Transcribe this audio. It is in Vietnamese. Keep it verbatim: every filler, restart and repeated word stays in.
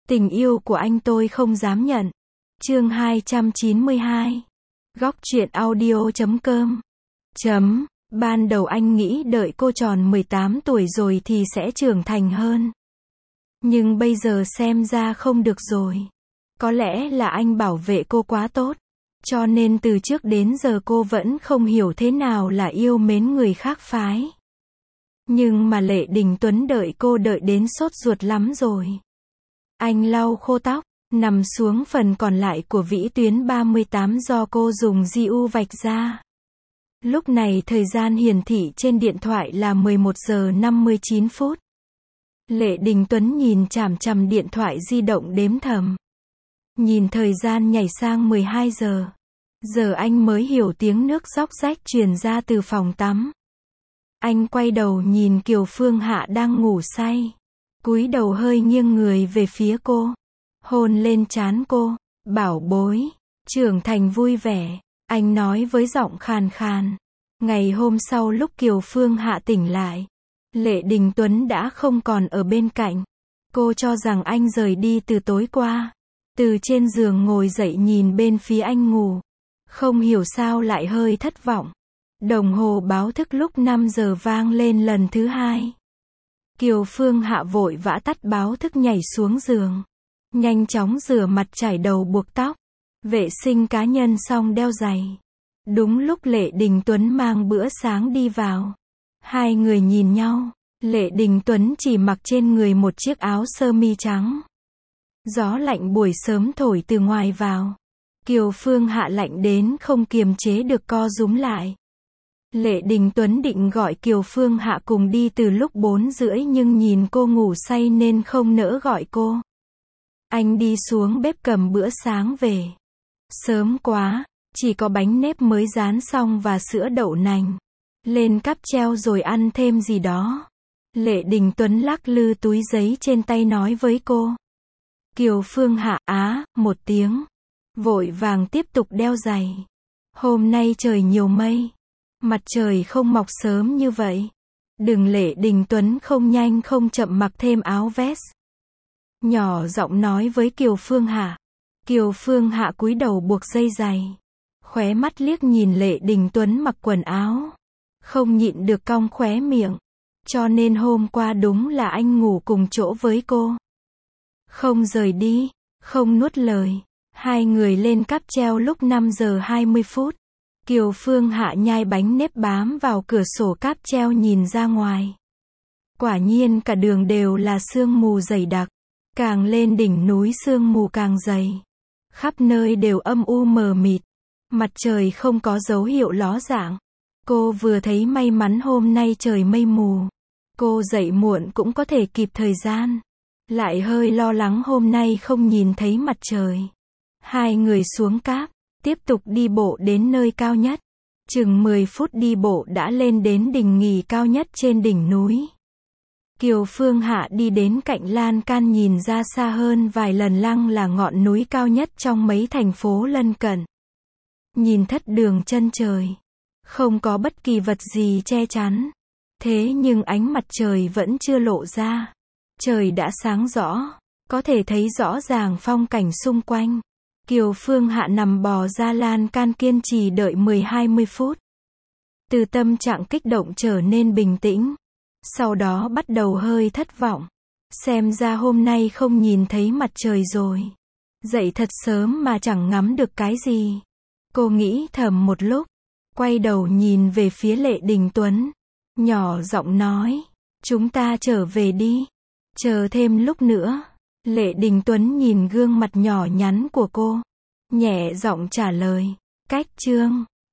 Tình yêu của anh tôi không dám nhận. Chương hai trăm chín mươi hai. Góc truyện audio chấm com. Chấm. Ban đầu anh nghĩ đợi cô tròn mười tám tuổi rồi thì sẽ trưởng thành hơn. Nhưng bây giờ xem ra không được rồi. Có lẽ là anh bảo vệ cô quá tốt. Cho nên từ trước đến giờ cô vẫn không hiểu thế nào là yêu mến người khác phái. Nhưng mà Lệ Đình Tuấn đợi cô đợi đến sốt ruột lắm rồi. Anh lau khô tóc, nằm xuống phần còn lại của vĩ tuyến ba mươi tám do cô dùng gi u vạch ra. Lúc này thời gian hiển thị trên điện thoại là mười một giờ năm mươi chín phút. Lệ Đình Tuấn nhìn chằm chằm điện thoại di động đếm thầm. Nhìn thời gian nhảy sang mười hai giờ. Giờ anh mới hiểu tiếng nước róc rách truyền ra từ phòng tắm. Anh quay đầu nhìn Kiều Phương Hạ đang ngủ say. Cúi đầu hơi nghiêng người về phía cô. Hôn lên trán cô. Bảo bối. Trưởng thành vui vẻ. Anh nói với giọng khàn khàn. Ngày hôm sau lúc Kiều Phương Hạ tỉnh lại. Lệ Đình Tuấn đã không còn ở bên cạnh. Cô cho rằng anh rời đi từ tối qua. Từ trên giường ngồi dậy nhìn bên phía anh ngủ. Không hiểu sao lại hơi thất vọng. Đồng hồ báo thức lúc năm giờ vang lên lần thứ hai. Kiều Phương Hạ vội vã tắt báo thức nhảy xuống giường. Nhanh chóng rửa mặt chải đầu buộc tóc. Vệ sinh cá nhân xong đeo giày. Đúng lúc Lệ Đình Tuấn mang bữa sáng đi vào. Hai người nhìn nhau. Lệ Đình Tuấn chỉ mặc trên người một chiếc áo sơ mi trắng. Gió lạnh buổi sớm thổi từ ngoài vào. Kiều Phương Hạ lạnh đến không kiềm chế được co rúm lại. Lệ Đình Tuấn định gọi Kiều Phương Hạ cùng đi từ lúc bốn rưỡi nhưng nhìn cô ngủ say nên không nỡ gọi cô. Anh đi xuống bếp cầm bữa sáng về. Sớm quá, chỉ có bánh nếp mới rán xong và sữa đậu nành. Lên cáp treo rồi ăn thêm gì đó. Lệ Đình Tuấn lắc lư túi giấy trên tay nói với cô. Kiều Phương Hạ á, một tiếng. Vội vàng tiếp tục đeo giày. Hôm nay trời nhiều mây. Mặt trời không mọc sớm như vậy. Đừng. Lệ Đình Tuấn không nhanh không chậm mặc thêm áo vest. Nhỏ giọng nói với Kiều Phương Hạ. Kiều Phương Hạ cúi đầu buộc dây giày. Khóe mắt liếc nhìn Lệ Đình Tuấn mặc quần áo. Không nhịn được cong khóe miệng. Cho nên hôm qua đúng là anh ngủ cùng chỗ với cô. Không rời đi, không nuốt lời. Hai người lên cáp treo lúc năm giờ hai mươi phút. Kiều Phương Hạ nhai bánh nếp bám vào cửa sổ cáp treo nhìn ra ngoài. Quả nhiên cả đường đều là sương mù dày đặc. Càng lên đỉnh núi sương mù càng dày. Khắp nơi đều âm u mờ mịt. Mặt trời không có dấu hiệu ló dạng. Cô vừa thấy may mắn hôm nay trời mây mù. Cô dậy muộn cũng có thể kịp thời gian. Lại hơi lo lắng hôm nay không nhìn thấy mặt trời. Hai người xuống cáp, tiếp tục đi bộ đến nơi cao nhất. Chừng mười phút đi bộ đã lên đến đỉnh nghỉ cao nhất trên đỉnh núi. Kiều Phương Hạ đi đến cạnh lan can nhìn ra xa hơn vài lần lăng là ngọn núi cao nhất trong mấy thành phố lân cận. Nhìn thất đường chân trời. Không có bất kỳ vật gì che chắn. Thế nhưng ánh mặt trời vẫn chưa lộ ra. Trời đã sáng rõ. Có thể thấy rõ ràng phong cảnh xung quanh. Kiều Phương Hạ nằm bò ra lan can kiên trì đợi mười hai mươi phút. Từ tâm trạng kích động trở nên bình tĩnh. Sau đó bắt đầu hơi thất vọng. Xem ra hôm nay không nhìn thấy mặt trời rồi. Dậy thật sớm mà chẳng ngắm được cái gì. Cô nghĩ thầm một lúc. Quay đầu nhìn về phía Lệ Đình Tuấn. Nhỏ giọng nói. Chúng ta trở về đi. Chờ thêm lúc nữa. Lệ Đình Tuấn nhìn gương mặt nhỏ nhắn của cô. Nhẹ giọng trả lời. Cách chương.